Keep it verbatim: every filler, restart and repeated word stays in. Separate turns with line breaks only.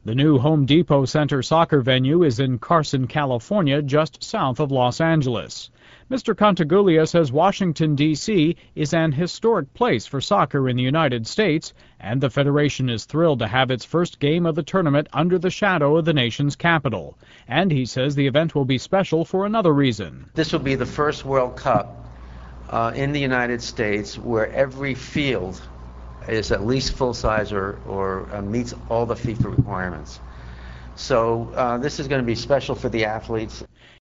The new Home Depot Center soccer venue is in Carson, California, just south of Los Angeles. Mister Contaguglia says Washington, D C is an historic place for soccer in the United States, and the Federation is thrilled to have its first game of the tournament under the shadow of the nation's capital. And he says the event will be special for another reason.
This will be the first World Cup uh, in the United States where every field is at least full-size or, or uh, meets all the FIFA requirements. So uh, this is going to be special for the athletes.